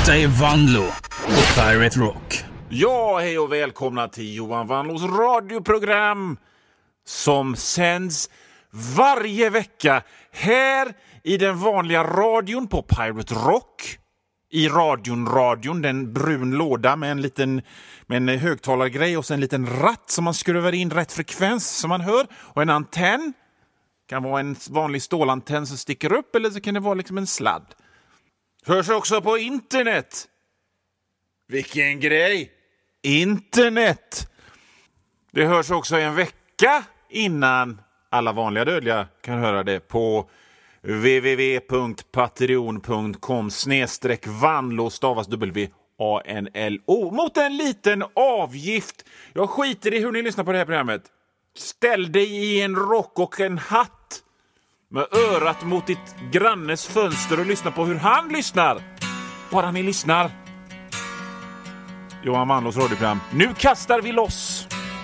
Detta är Vanlo på Pirate Rock. Ja, hej och välkomna till Johan Vanlos radioprogram som sänds varje vecka här i den vanliga radion på Pirate Rock. I radion, den brun låda med en högtalargrej och sen en liten ratt som man skruvar in rätt frekvens som man hör. Och en antenn. Kan vara en vanlig stålantenn som sticker upp eller så kan det vara liksom en sladd. Hörs också på internet. Vilken grej! Internet! Det hörs också en vecka innan alla vanliga dödliga kan höra det på www.patreon.com/vanlo stavas WANLO mot en liten avgift. Jag skiter i hur ni lyssnar på det här programmet. Ställ dig i en rock och en hatt med örat mot ditt grannes fönster och lyssna på hur han lyssnar. Bara ni lyssnar. Johan Vanlos radioprogram. Nu kastar vi loss.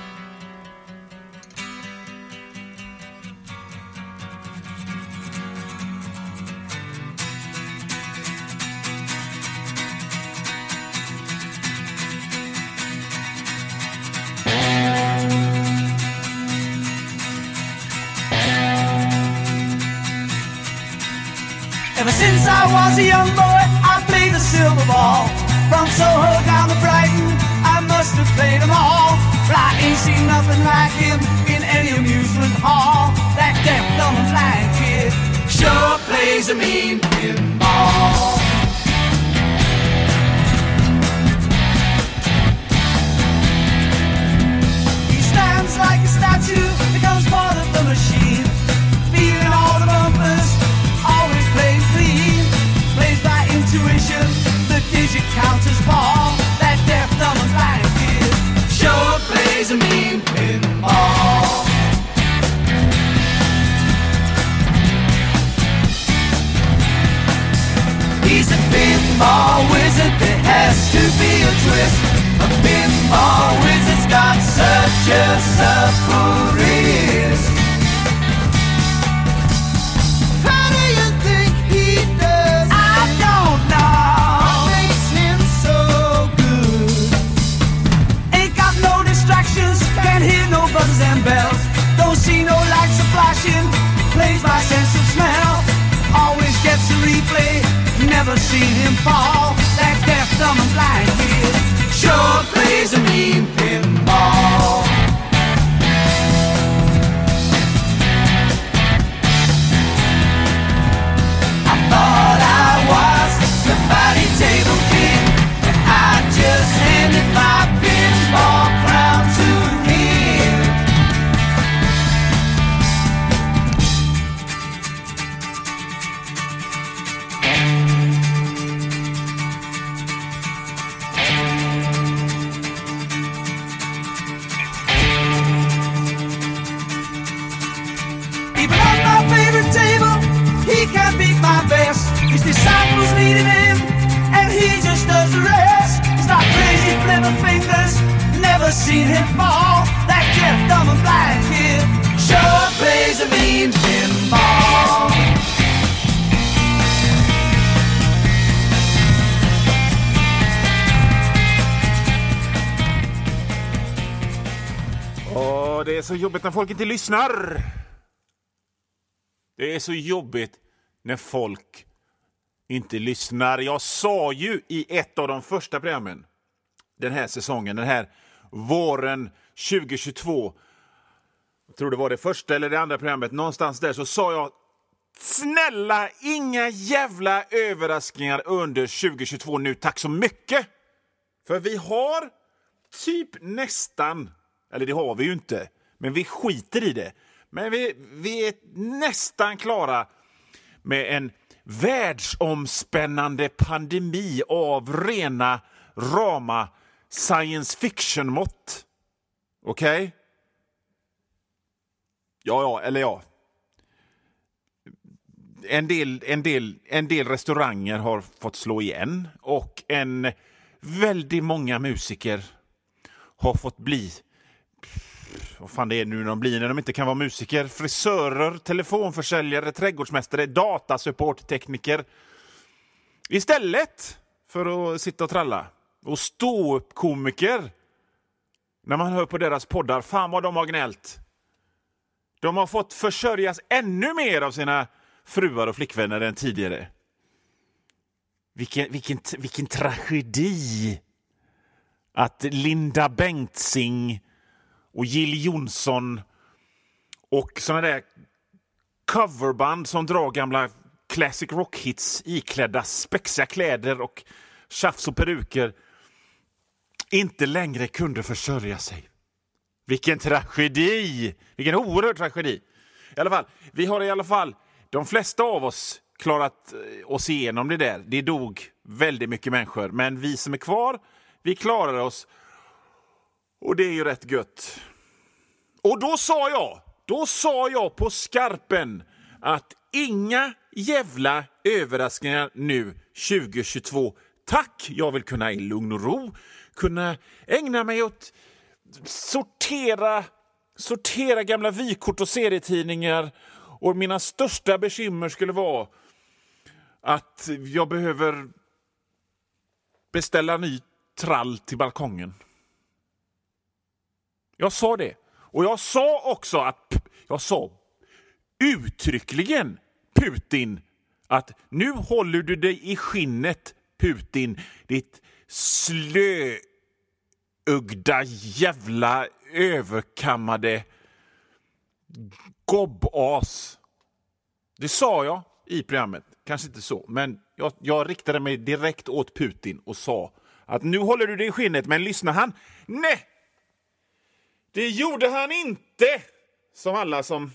Ever since I was a young boy, I played the silver ball. From Soho down to Brighton, I must have played them all. But I ain't seen nothing like him in any amusement hall. That deaf, dumb and blind kid sure plays a mean pinball. He stands like a statue, becomes part of the machine. Feeling all the bumpers, always plays clean. Plays by intuition, the digit counters ball. That deaf, dumb and blind kid sure plays a mean pinball. He's a pinball wizard, there has to be a twist. A pinball wizard's got such a supple wrist. How do you think he does? I don't know. What makes him so good? Ain't got no distractions, can't hear no buzzers and bells. Don't see no lights a flashing, plays by sense of smell. Always gets a replay, never seen him fall. That deaf, dumb and blind kid sure plays a mean pinball. I thought I was the body table king, and I just handed my pinball crown to him. Even on my favorite table, he can't beat my best. His disciples needed him, and he just does the rest. He's not crazy, flipping fingers, never seen him fall. That deaf, dumb and blind kid sure plays a mean pinball. Åh, det är så jobbigt när folk inte lyssnar. Det är så jobbigt när folk inte lyssnar. Jag sa ju i ett av de första programmen den här säsongen, den här våren 2022. Jag tror det var det första eller det andra programmet. Någonstans där så sa jag: snälla, inga jävla överraskningar under 2022 nu. Tack så mycket. För vi har typ nästan, eller det har vi ju inte, men vi skiter i det. Men vi är nästan klara med en världsomspännande pandemi av rena rama science fiction-mått. Okej? Okay? Ja. En del restauranger har fått slå igen och väldigt många musiker har fått bli, vad fan det är nu de blir när de inte kan vara musiker, frisörer, telefonförsäljare, trädgårdsmästare, datasupport-tekniker. Istället för att sitta och tralla. Och stå upp komiker. När man hör på deras poddar, fan vad de har gnällt. De har fått försörjas ännu mer av sina fruar och flickvänner än tidigare. Vilken tragedi att Linda Bengtzing och Jill Johnson och såna där coverband som drar gamla classic rock hits iklädda spexiga kläder och tjafs och peruker inte längre kunde försörja sig. Vilken tragedi! Vilken oerhörd tragedi. I alla fall, vi har i alla fall de flesta av oss klarat oss igenom det där. Det dog väldigt mycket människor, men vi som är kvar, vi klarar oss. Och det är ju rätt gött. Och då sa jag på skarpen att inga jävla överraskningar nu 2022. Tack, jag vill kunna i lugn och ro kunna ägna mig åt sortera gamla vykort och serietidningar. Och mina största bekymmer skulle vara att jag behöver beställa ny trall till balkongen. Jag sa det. Och jag sa också att jag sa uttryckligen Putin att nu håller du dig i skinnet, Putin, ditt slöögda jävla överkammade gobbas. Det sa jag i programmet, kanske inte så, men jag riktade mig direkt åt Putin och sa att nu håller du dig i skinnet, men lyssnar han? Nej! Det gjorde han inte! Som alla som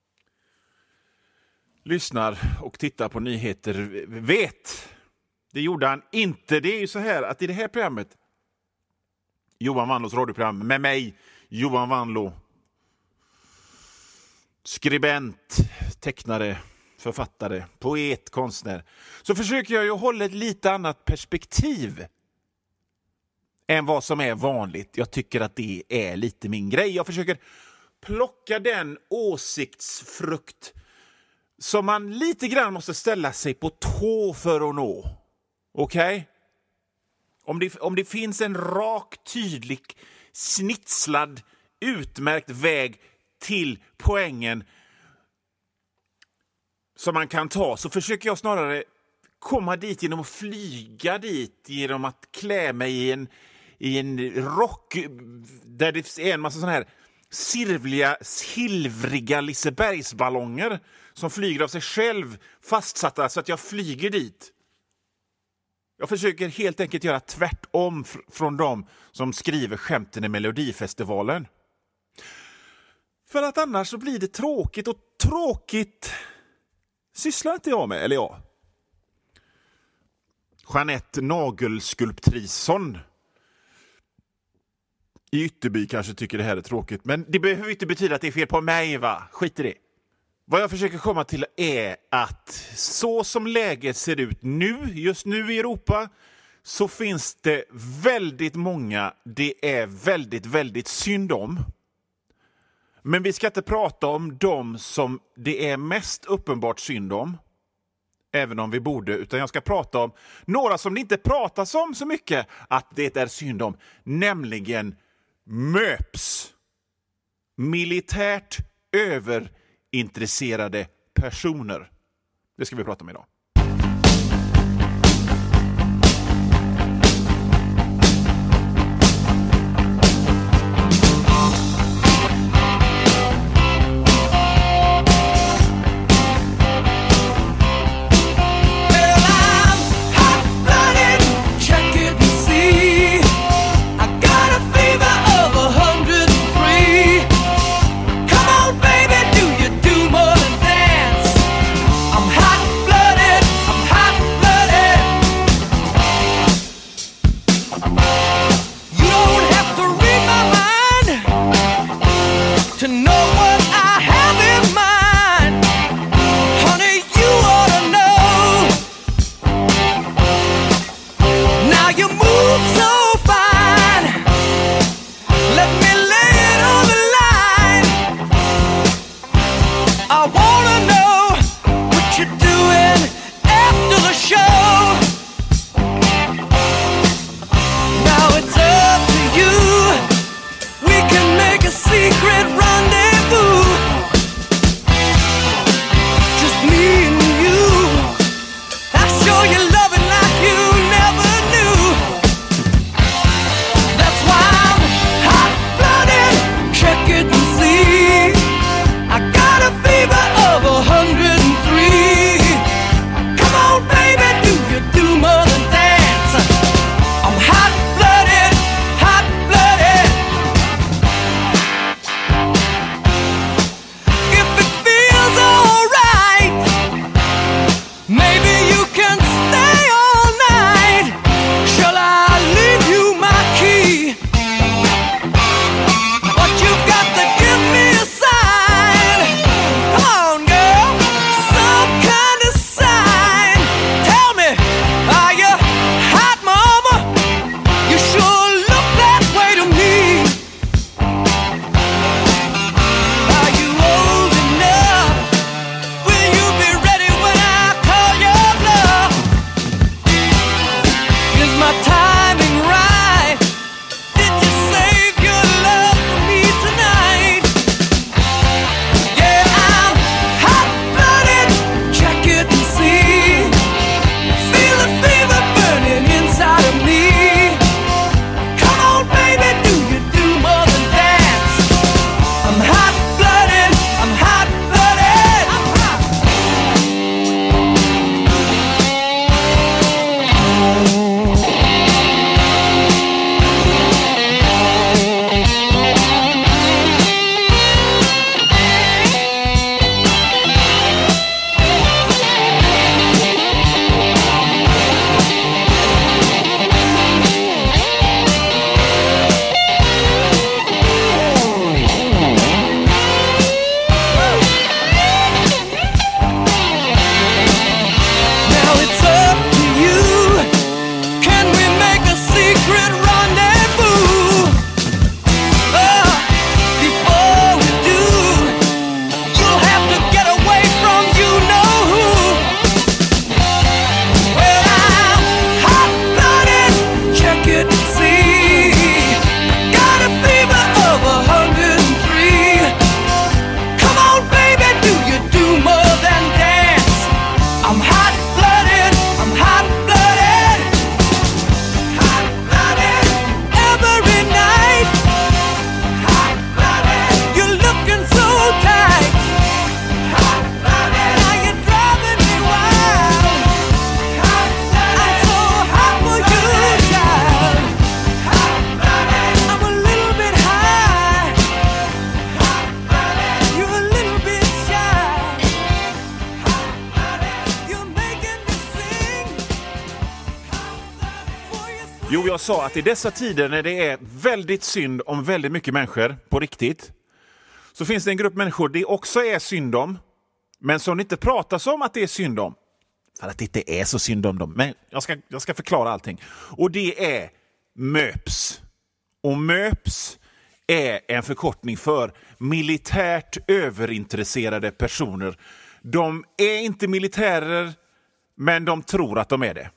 lyssnar och tittar på nyheter vet. Det gjorde han inte. Det är ju så här att i det här programmet, Johan Wanlås radioprogram med mig, Johan Wanlå, skribent, tecknare, författare, poet, konstnär, så försöker jag ju hålla ett lite annat perspektiv än vad som är vanligt. Jag tycker att det är lite min grej. Jag försöker plocka den åsiktsfrukt som man lite grann måste ställa sig på tå för att nå. Okej? Om det finns en rak, tydlig, snitslad, utmärkt väg till poängen som man kan ta, så försöker jag snarare komma dit genom att flyga dit, genom att klä mig i en rock där det är en massa sån här silvriga Lisebergsballonger som flyger av sig själv, fastsatta så att jag flyger dit. Jag försöker helt enkelt göra tvärtom från dem som skriver skämten i Melodifestivalen. För att annars så blir det tråkigt, och tråkigt sysslar inte jag med, eller jag. Jeanette Nagelskulptrisson i Ytterby kanske tycker det här är tråkigt, men det behöver inte betyda att det är fel på mig, va? Skit i det. Vad jag försöker komma till är att så som läget ser ut just nu i Europa, så finns det väldigt många det är väldigt, väldigt synd om. Men vi ska inte prata om dem som det är mest uppenbart synd om, även om vi borde, utan jag ska prata om några som det inte pratas om så mycket att det är synd om, nämligen MÖPs. Militärt överintresserade personer. Det ska vi prata om idag. Blooded Jo, jag sa att i dessa tider när det är väldigt synd om väldigt mycket människor på riktigt, så finns det en grupp människor det också är synd om, men som det inte pratas om att det är synd om. För att det inte är så synd om dem. Men jag ska förklara allting. Och det är MÖPS. Och MÖPS är en förkortning för militärt överintresserade personer. De är inte militärer, men de tror att de är det.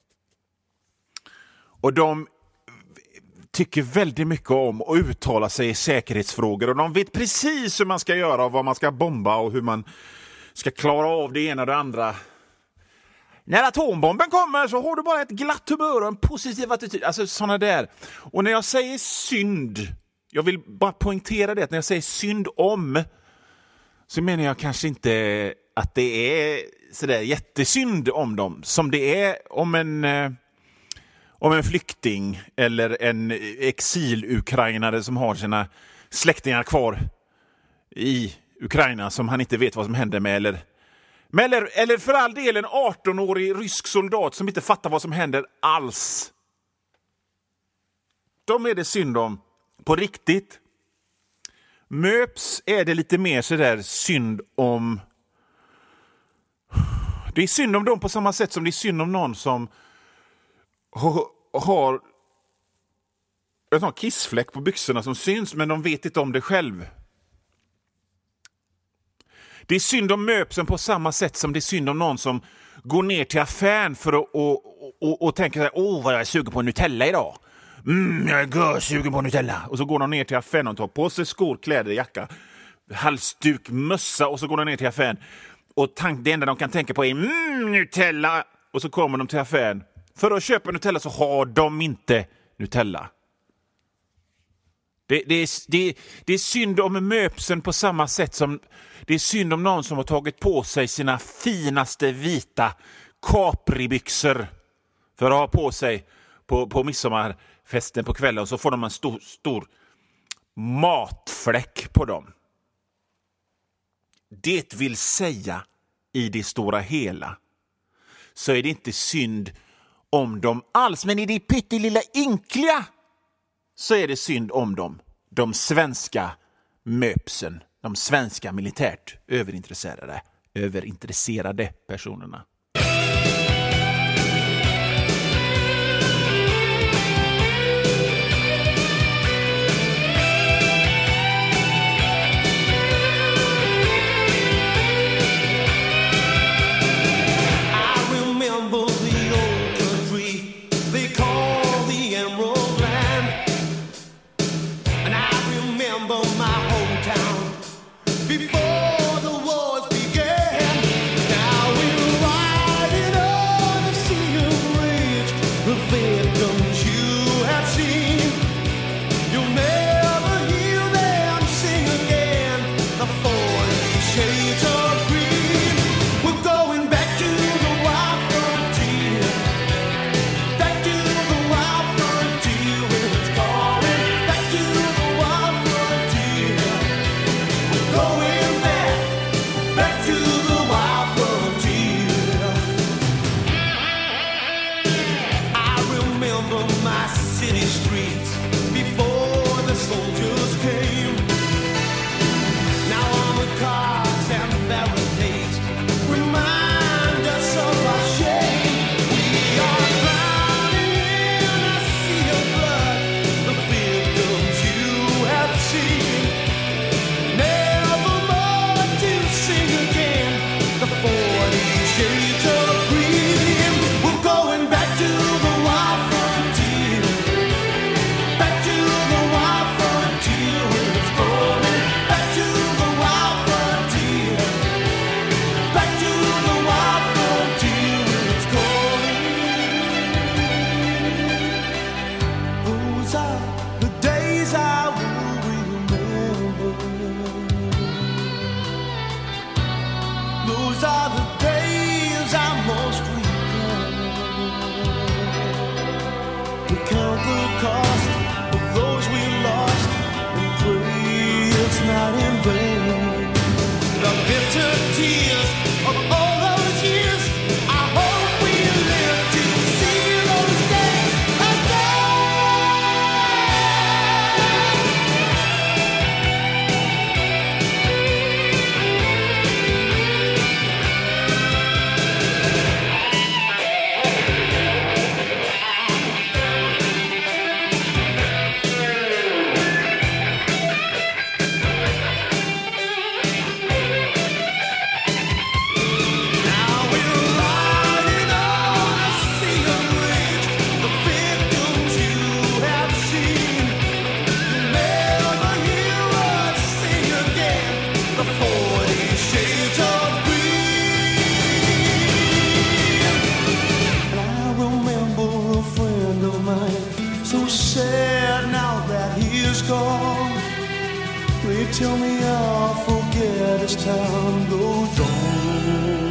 Och de tycker väldigt mycket om att uttala sig i säkerhetsfrågor. Och de vet precis hur man ska göra och vad man ska bomba och hur man ska klara av det ena och det andra. När atombomben kommer så har du bara ett glatt humör och en positiv attityd. Alltså sådana där. Och när jag säger synd, jag vill bara poängtera det, att när jag säger synd om, så menar jag kanske inte att det är sådär jättesynd om dem. Som det är om en flykting eller en exil-ukrainare som har sina släktingar kvar i Ukraina som han inte vet vad som händer med, eller för all del en 18-årig rysk soldat som inte fattar vad som händer alls. De är det synd om på riktigt. MÖPS är det lite mer så där synd om. Det är synd om dem på samma sätt som det är synd om någon som har en sån kissfläck på byxorna som syns, men de vet inte om det själv. Det är synd om MÖPSen på samma sätt som det är synd om någon som går ner till affären för att och tänker så här, vad jag är sugen på Nutella idag. Jag är sugen på Nutella. Och så går de ner till affären och tar på sig skor, kläder, jacka, halsduk, mössa, och så går de ner till affären. Och det enda de kan tänka på är Nutella. Och så kommer de till affären. För att köpa Nutella så har de inte Nutella. Det är synd om MÖPSen på samma sätt som det är synd om någon som har tagit på sig sina finaste vita Capri-byxor för att ha på sig på midsommarfesten på kvällen, och så får de en stor matfläck på dem. Det vill säga, i det stora hela så är det inte synd om dem alls, men i det pyttelilla ynkliga så är det synd om dem. De svenska MÖPSen, de svenska militärt överintresserade personerna. Before the wars began, now we're right. tell me I'll forget as time goes on.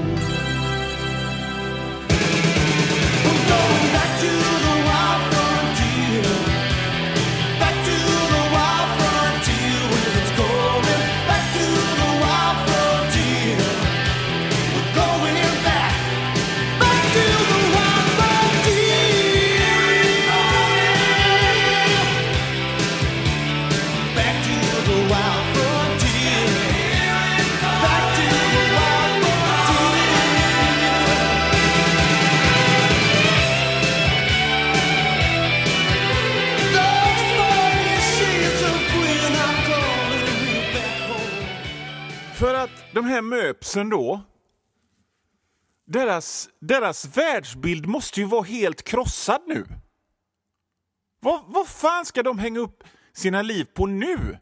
We're going back to the wild frontier, back to the wild frontier where it's going, back to the wild frontier. We're going back to the wild frontier, back to the wild frontier, back to the wild frontier. Those 40 shades of green are calling me back home. För att de här möpsen då, deras världsbild måste ju vara helt krossad nu. Vad fan ska de hänga upp sina liv på nu?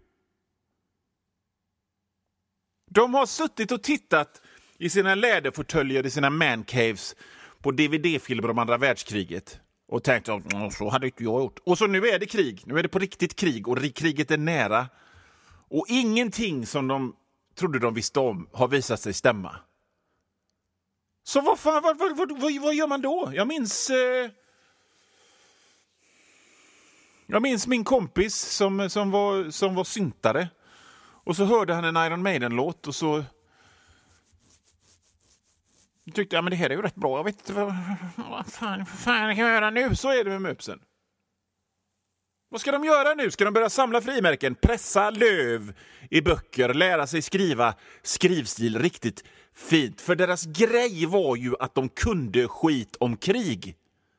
De har suttit och tittat i sina läderfåtöljer, i sina mancaves på DVD-filmer om andra världskriget och tänkt att så hade inte jag gjort. Och så nu är det krig, nu är det på riktigt krig och kriget är nära. Och ingenting som de trodde de visste om har visat sig stämma. Så vad gör man då? Jag minns min kompis som var syntare. Och så hörde han en Iron Maiden-låt och så tyckte jag, men det här är ju rätt bra. Jag vet inte vad fan jag kan göra nu. Så är det med möpsen. Vad ska de göra nu? Ska de börja samla frimärken, pressa löv i böcker, lära sig skriva skrivstil riktigt fint? För deras grej var ju att de kunde skit om krig.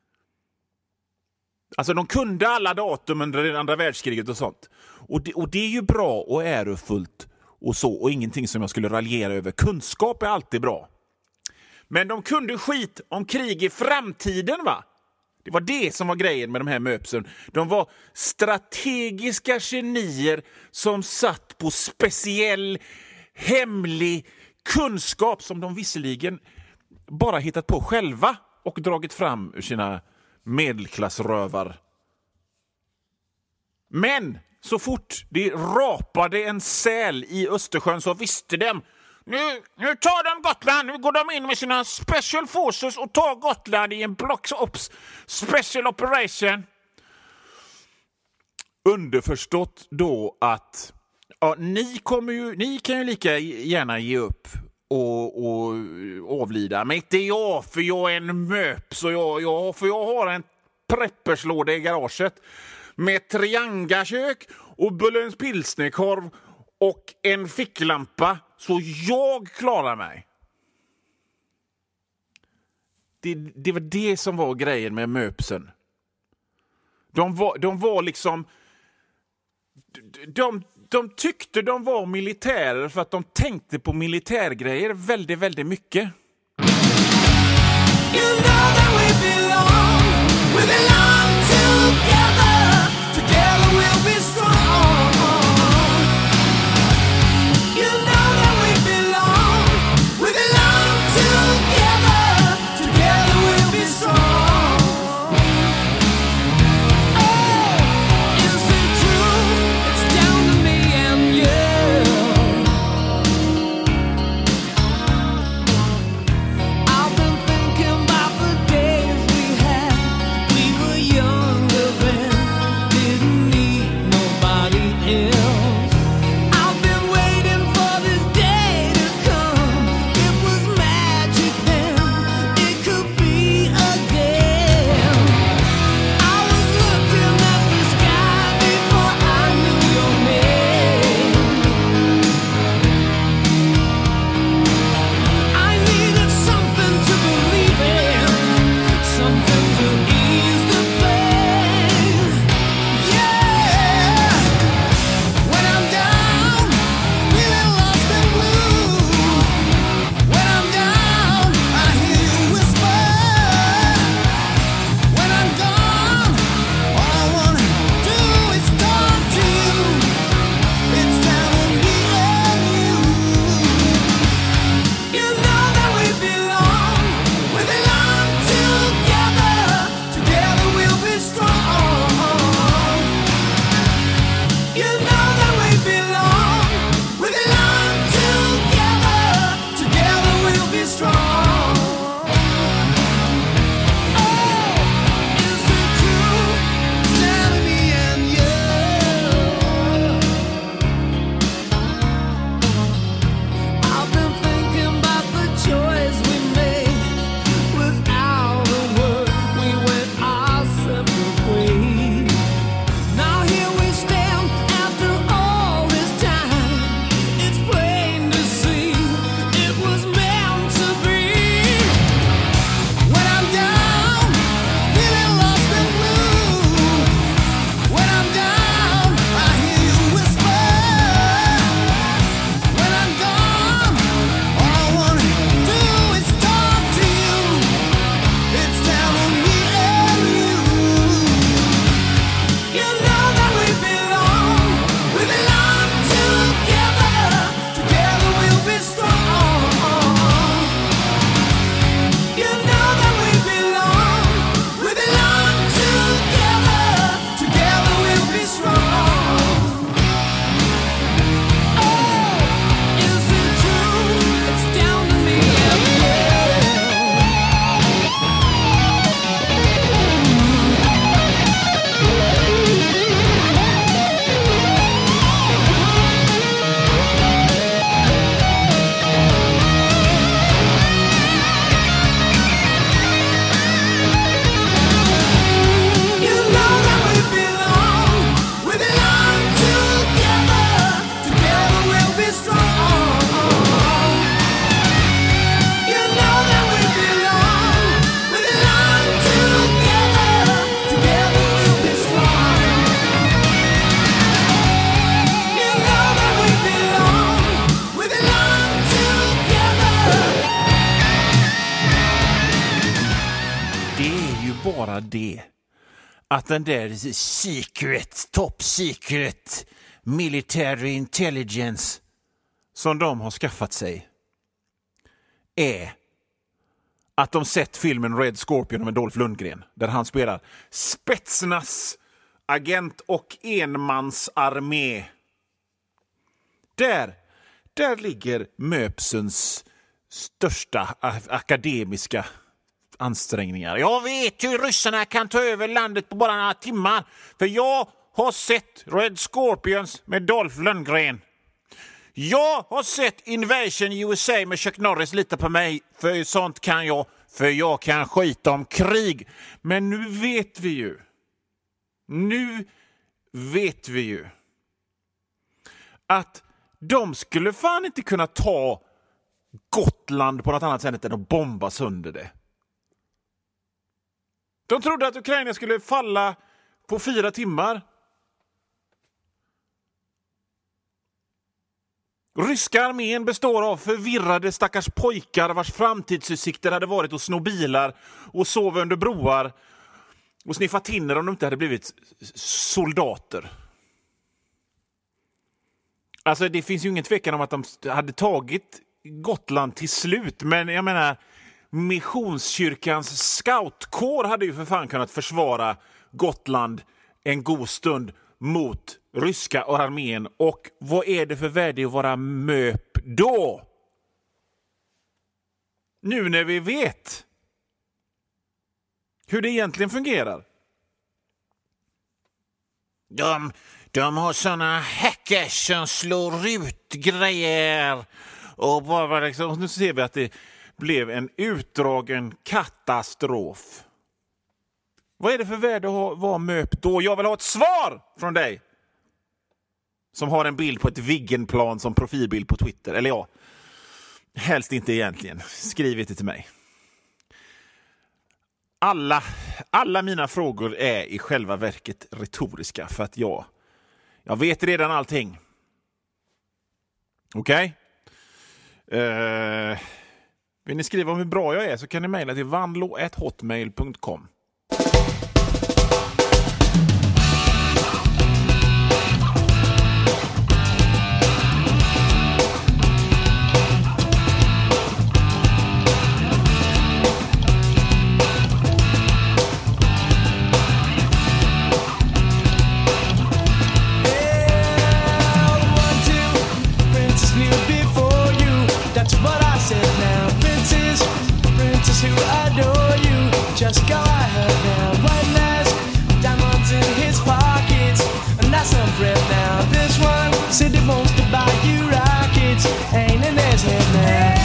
Alltså de kunde alla datum under det andra världskriget och sånt. Och det är ju bra och ärofullt och så. Och ingenting som jag skulle raljera över. Kunskap är alltid bra. Men de kunde skit om krig i framtiden, va? Det var det som var grejen med de här möpsen. De var strategiska genier som satt på speciell, hemlig kunskap som de visserligen bara hittat på själva och dragit fram ur sina medelklassrövar. Men så fort det rapade en säl i Östersjön så visste de, nu tar de Gotland, nu går de in med sina special forces och tar Gotland i en block ops special operation. Underförstått då att ni kan ju lika gärna ge upp och avlida. Men inte jag, för jag är en möp, så jag har en prepperslåda i garaget med triangakök och Bullens pilsnerkorv och en ficklampa, så jag klarar mig. Det var det som var grejen med möpsen. De var liksom... De tyckte de var militärer för att de tänkte på militärgrejer väldigt, väldigt mycket. You know that we belong together. Together we'll be strong. You know that we belong together. Together we'll be strong. Oh, is it true? It's down to me and you. I've been thinking about the days we had. We were younger then. bara det att den där secret, top secret military intelligence som de har skaffat sig är att de sett filmen Red Scorpion med Dolph Lundgren där han spelar Spetsnaz agent och enmansarmé. Där ligger Möpsens största akademiska ansträngningar. Jag vet hur ryssarna kan ta över landet på bara några timmar. För jag har sett Red Scorpions med Dolph Lundgren. Jag har sett Invasion USA med Chuck Norris. Lita på mig, för sånt kan jag. För jag kan skita om krig. Men nu vet vi ju att de skulle fan inte kunna ta Gotland på något annat sätt än att bomba sönder det. De trodde att Ukraina skulle falla på 4 timmar. Ryska armén består av förvirrade stackars pojkar vars framtidsutsikter hade varit att sno bilar och sova under broar och sniffa tinner om de inte hade blivit soldater. Alltså det finns ju ingen tvekan om att de hade tagit Gotland till slut, men jag menar Missionskyrkans scoutkår hade ju för fan kunnat försvara Gotland en god stund mot ryska armén. Och vad är det för värde att vara möp då? Nu när vi vet hur det egentligen fungerar. De har såna hackers som slår ut grejer. Och bara liksom, nu ser vi att det blev en utdragen katastrof. Vad är det för värde att vara möp då? Jag vill ha ett svar från dig. Som har en bild på ett Viggenplan som profilbild på Twitter. Eller ja, helst inte egentligen. Skriv det till mig. Alla mina frågor är i själva verket retoriska. För att jag vet redan allting. Okej? Vill ni skriva om hur bra jag är så kan ni mejla till vanlo@hotmail.com. Just go ahead now, one last diamonds in his pockets, and that's some bread now. This one said he wants to buy you rockets, ain't in his head now.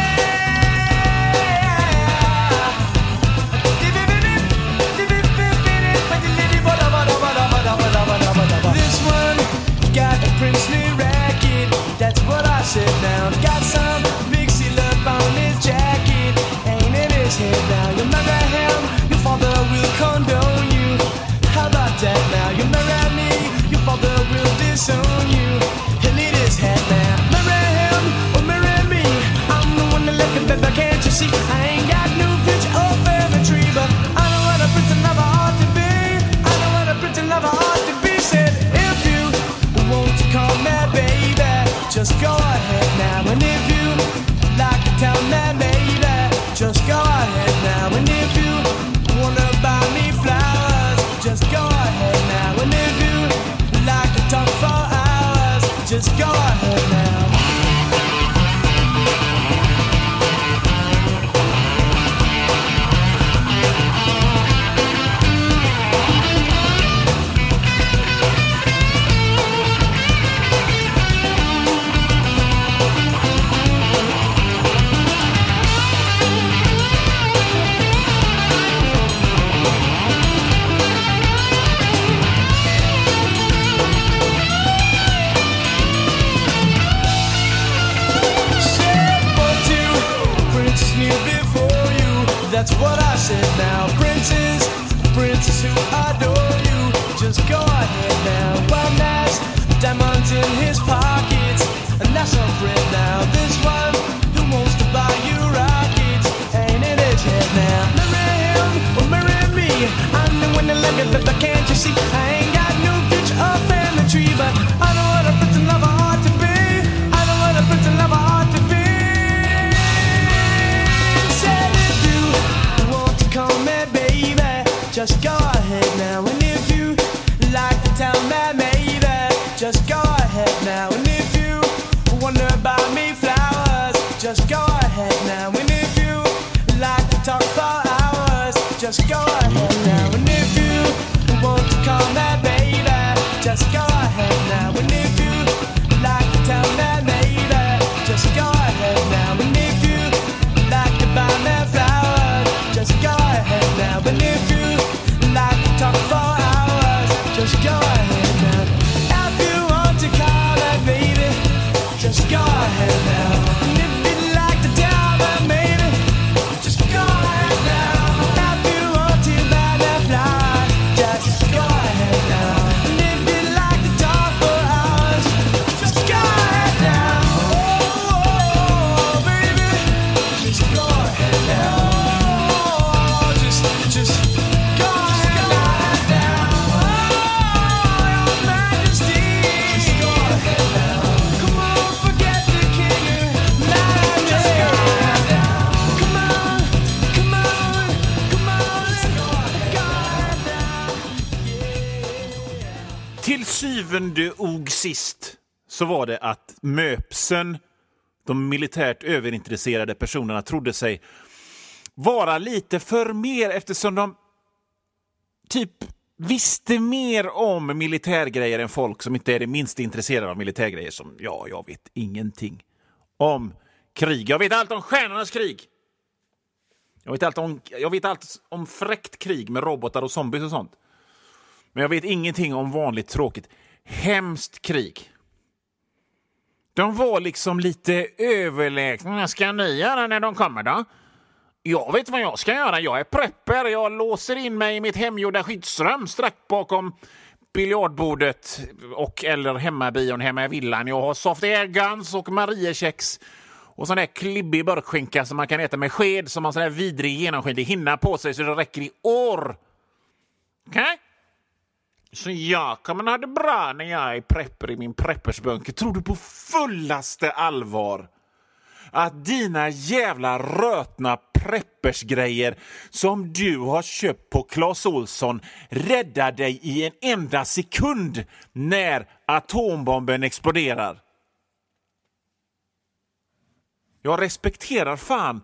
This one got a princely racket, that's what I said now. Got some mixy love on his jacket, ain't in his head now. You marry him, your father will condone you. How about that now? You marry me, your father will disown you. He'll eat his head now. Marry him or marry me, I'm the one that left him, baby, can't you see? I ain't got no rich or family tree, but I know what a pretty lover ought to be. I know what a pretty lover ought to be. Said if you want to call me baby, just go ahead now. And if you like to tell me baby, just go ahead now. And if you wanna buy me flowers, just go ahead now. And if you like to talk for hours, just go ahead now. That's what I said now. Princess who adore you, just go ahead now. One has diamonds in his pockets, and that's some friend now. This one who wants to buy you rockets, ain't in his head now. Marry him or marry me, just go ahead now. And if you like to tell me maybe, just go ahead now. And if you wonder about me flowers, just go ahead now. And if you like to talk for hours, just go ahead now. And if you want to call me baby, just go ahead now. And if you like to tell me maybe, just go ahead now. And if you like to buy me flowers, just go ahead now. And if you like to talk for hours, just go ahead now. If you want to call me baby, just go ahead now. And if you like to tell me maybe, just go ahead now. If you want to buy me flowers, just go ahead now. And if you like to talk for hours, just go ahead now. Oh, baby, just go ahead now. Oh, just go ahead now. Oh, Your Majesty, just go ahead now. Come on, forget the king. Just go ahead now. Come on, come on, come on, let's go ahead now. Yeah. Till syvende och sist så var det att möpsen, de militärt överintresserade personerna, trodde sig vara lite för mer eftersom de typ visste mer om militärgrejer än folk som inte är det minst intresserade av militärgrejer. Som jag vet ingenting om krig. Jag vet allt om stjärnornas krig. Jag vet allt om fräckt krig med robotar och zombies och sånt. Men jag vet ingenting om vanligt tråkigt, hemskt krig. De var liksom lite överlägsna. Vad ska ni göra när de kommer då? Jag vet vad jag ska göra. Jag är prepper. Jag låser in mig i mitt hemgjorda skyddsrum strax bakom biljardbordet och eller hemmabion hemma i villan. Jag har soft air guns och mariekex och sån där klibbig burkskinka som man kan äta med sked som har sån där vidrig genomskinlig hinna på sig så det räcker i år. Okej? Så jag kommer ha det bra när jag är prepper i min preppersbunker. Tror du på fullaste allvar att dina jävla rötna preppersgrejer som du har köpt på Clas Ohlson räddar dig i en enda sekund när atombomben exploderar? Jag respekterar fan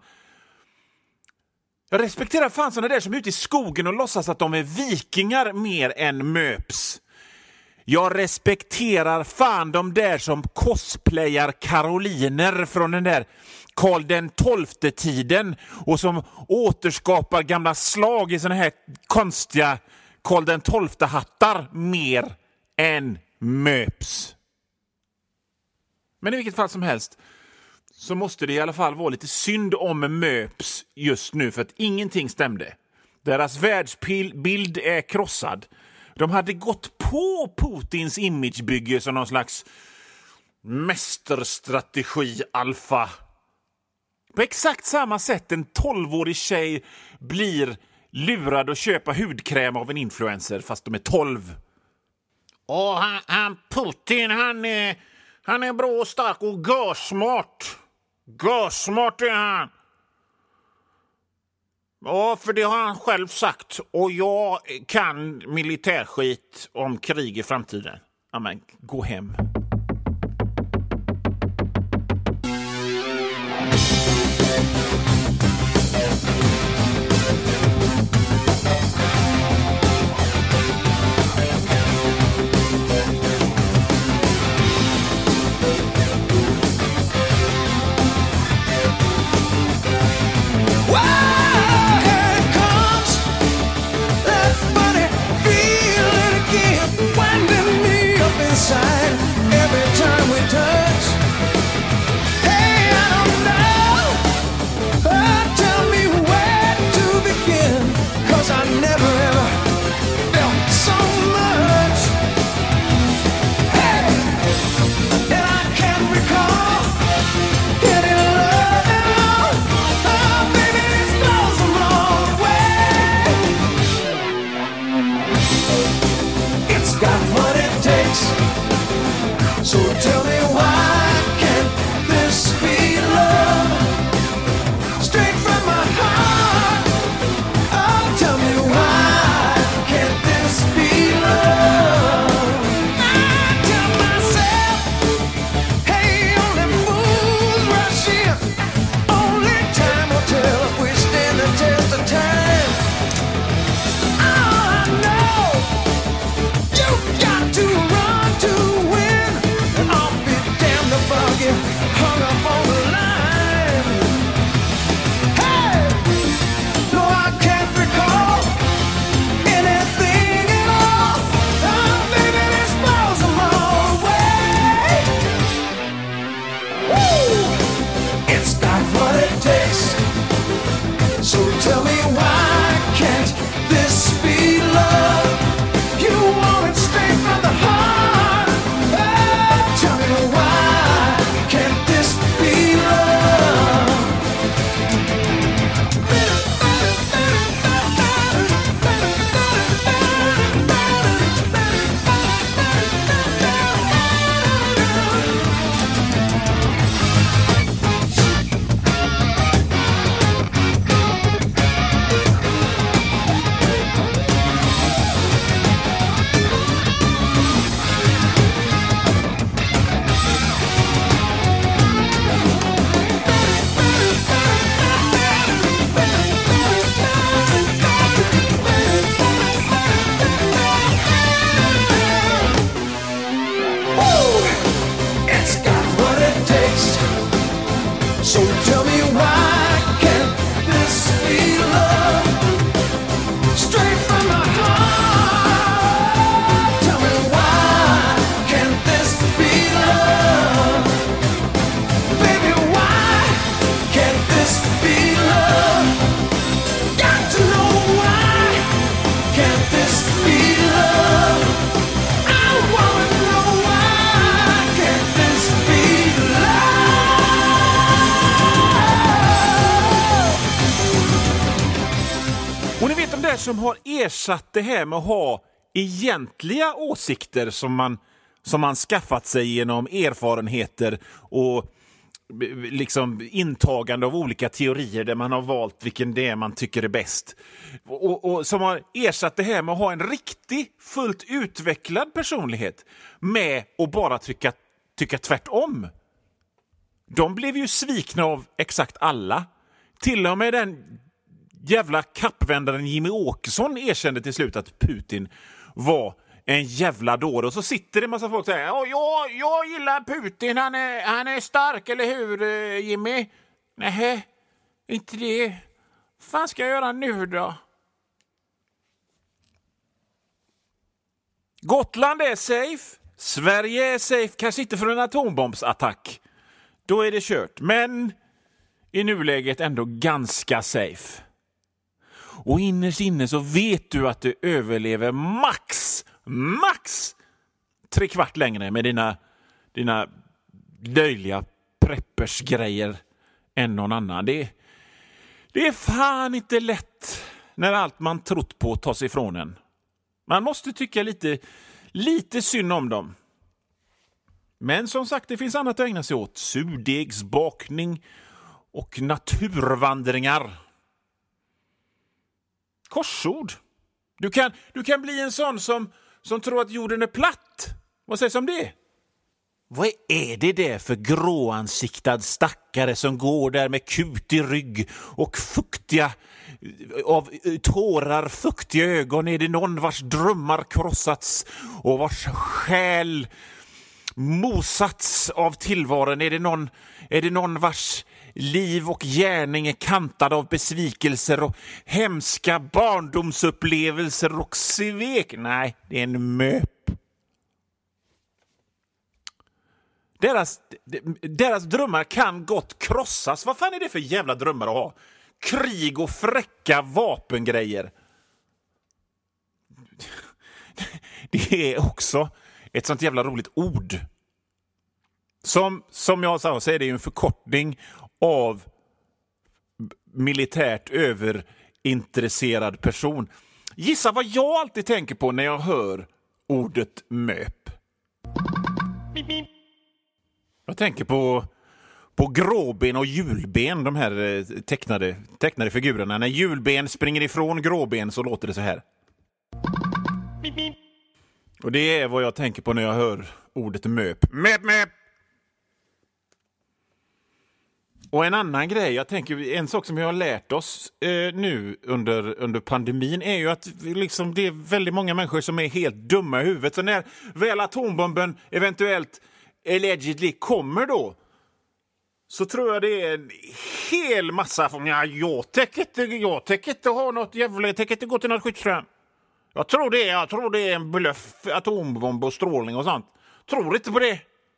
sådana där som är ute i skogen och låtsas att de är vikingar mer än möps. Jag respekterar fan de där som cosplayar karoliner från den där Karl den 12-tiden och som återskapar gamla slag i såna här konstiga Karl den 12-hattar mer än möps. Men i vilket fall som helst så måste det i alla fall vara lite synd om möps just nu för att ingenting stämde. Deras världsbild är krossad. De hade gått på Putins imagebygge som någon slags mästerstrategi alfa. På exakt samma sätt en 12-årig tjej blir lurad att köpa hudkräm av en influencer fast de är 12. Och han Putin, han är bra och stark och görsmart. Görsmart är han. Ja, för det har han själv sagt. Och jag kan militärskit om krig i framtiden. Amen, gå hem. Inside här som har ersatt det här med att ha egentliga åsikter som man skaffat sig genom erfarenheter och liksom intagande av olika teorier där man har valt vilken det är man tycker är bäst. Och som har ersatt det här med att ha en riktig, fullt utvecklad personlighet med att bara tycka tvärtom. De blev ju svikna av exakt alla. Till och med den jävla kappvändaren Jimmy Åkesson erkände till slut att Putin var en jävla dåre. Och så sitter det en massa folk och säger jag gillar Putin, han är stark, eller hur Jimmy? Nej, inte det. Vad fan ska jag göra nu då? Gotland är safe. Sverige är safe, kanske inte för en atombombsattack. Då är det kört. Men i nuläget ändå ganska safe. Och innerst inne så vet du att du överlever max 3/4 längre med dina löjliga preppersgrejer än någon annan. Det är fan inte lätt när allt man trott på tas ifrån en. Man måste tycka lite synd om dem. Men som sagt, det finns annat att ägna sig åt. Surdegsbakning och naturvandringar. Korsord. Du kan bli en sån som tror att jorden är platt. Vad sägs om det? Vad är det för gråansiktad stackare som går där med kut i rygg och av tårar fuktiga ögon? Är det någon vars drömmar krossats och vars själ mosats av tillvaron? Är det någon vars liv och gärning är kantad av besvikelser och hemska barndomsupplevelser och svek? Nej, det är en möp. Deras drömmar kan gott krossas. Vad fan är det för jävla drömmar att ha? Krig och fräcka vapengrejer. Det är också ett sånt jävla roligt ord. Som jag sa, så är det ju en förkortning av militärt överintresserad person. Gissa vad jag alltid tänker på när jag hör ordet möp. Jag tänker på gråben och julben, de här tecknade figurerna. När julben springer ifrån gråben så låter det så här. Och det är vad jag tänker på när jag hör ordet möp. Möp! Och en annan grej, jag tänker, en sak som vi har lärt oss nu under pandemin är ju att liksom, det är väldigt många människor som är helt dumma i huvudet. Så när väl atombomben eventuellt allegedly kommer då, så tror jag det är en hel massa från jag tänker inte ha något jävla, jag tänker inte gå till något skyddsrum. Jag tror det är en bluff, atombomb och strålning och sånt. Tror inte på det.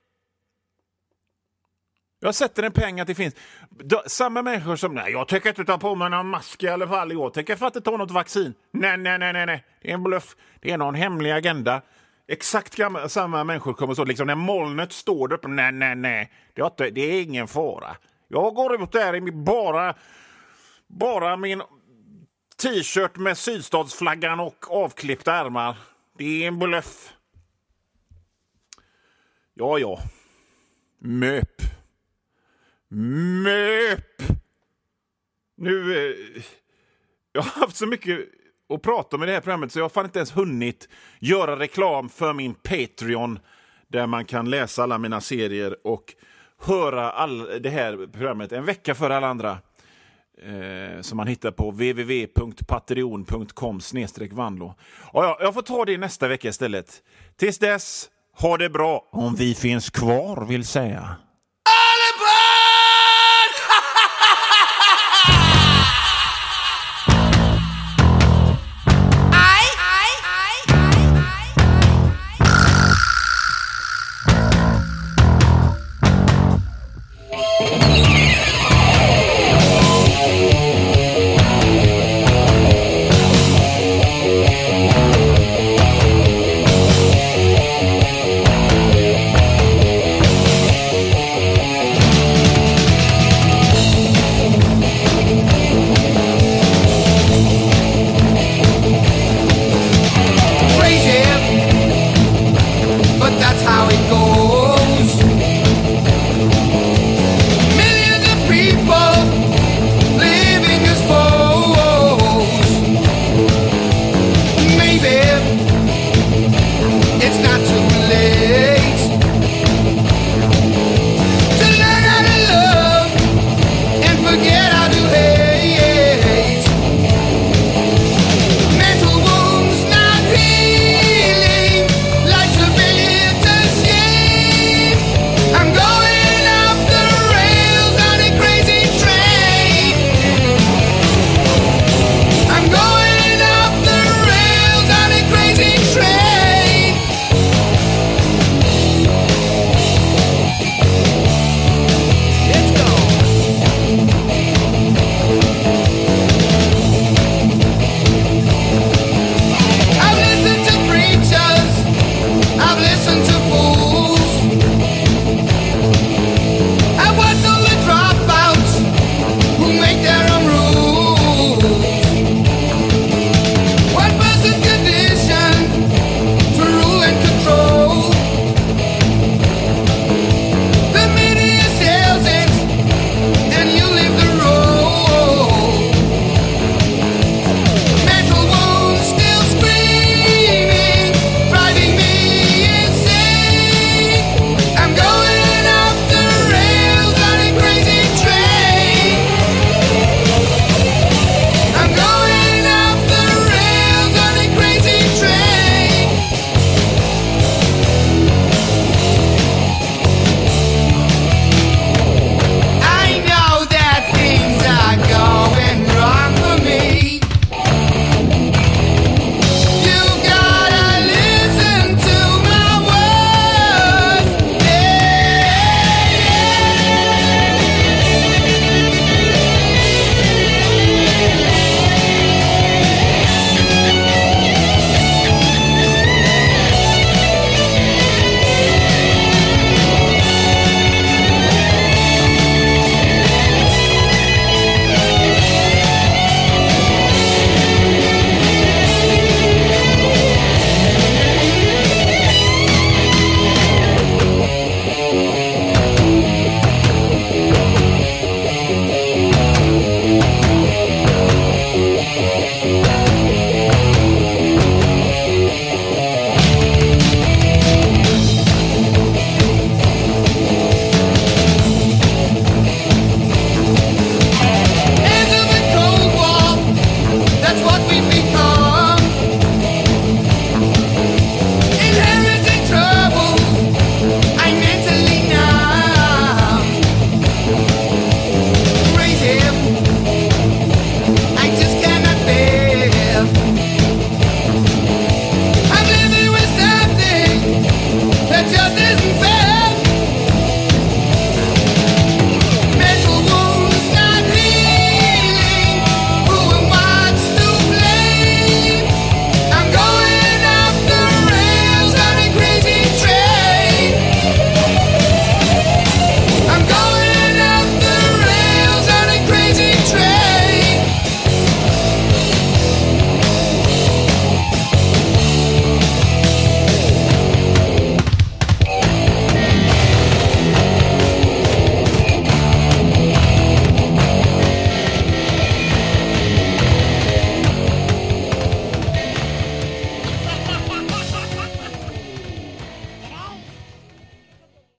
Jag sätter en peng att det finns samma människor som, nej, jag tänker inte ta på mig någon mask i alla fall. Jag tänker inte ta något vaccin. Nej. Det är en bluff. Det är någon hemlig agenda. Exakt samma människor kommer så, liksom när molnet står där uppe. Nej. Det är ingen fara. Jag går ut där i bara min t-shirt med sydstatsflaggan och avklippta ärmar. Det är en bluff. Ja. Möp. Nu, jag har haft så mycket att prata om i det här programmet så jag har fan inte ens hunnit göra reklam för min Patreon där man kan läsa alla mina serier och höra det här programmet en vecka före alla andra som man hittar på www.patreon.com/vanlo. Jag får ta det nästa vecka istället. Tills dess, ha det bra. Om vi finns kvar, vill säga. forget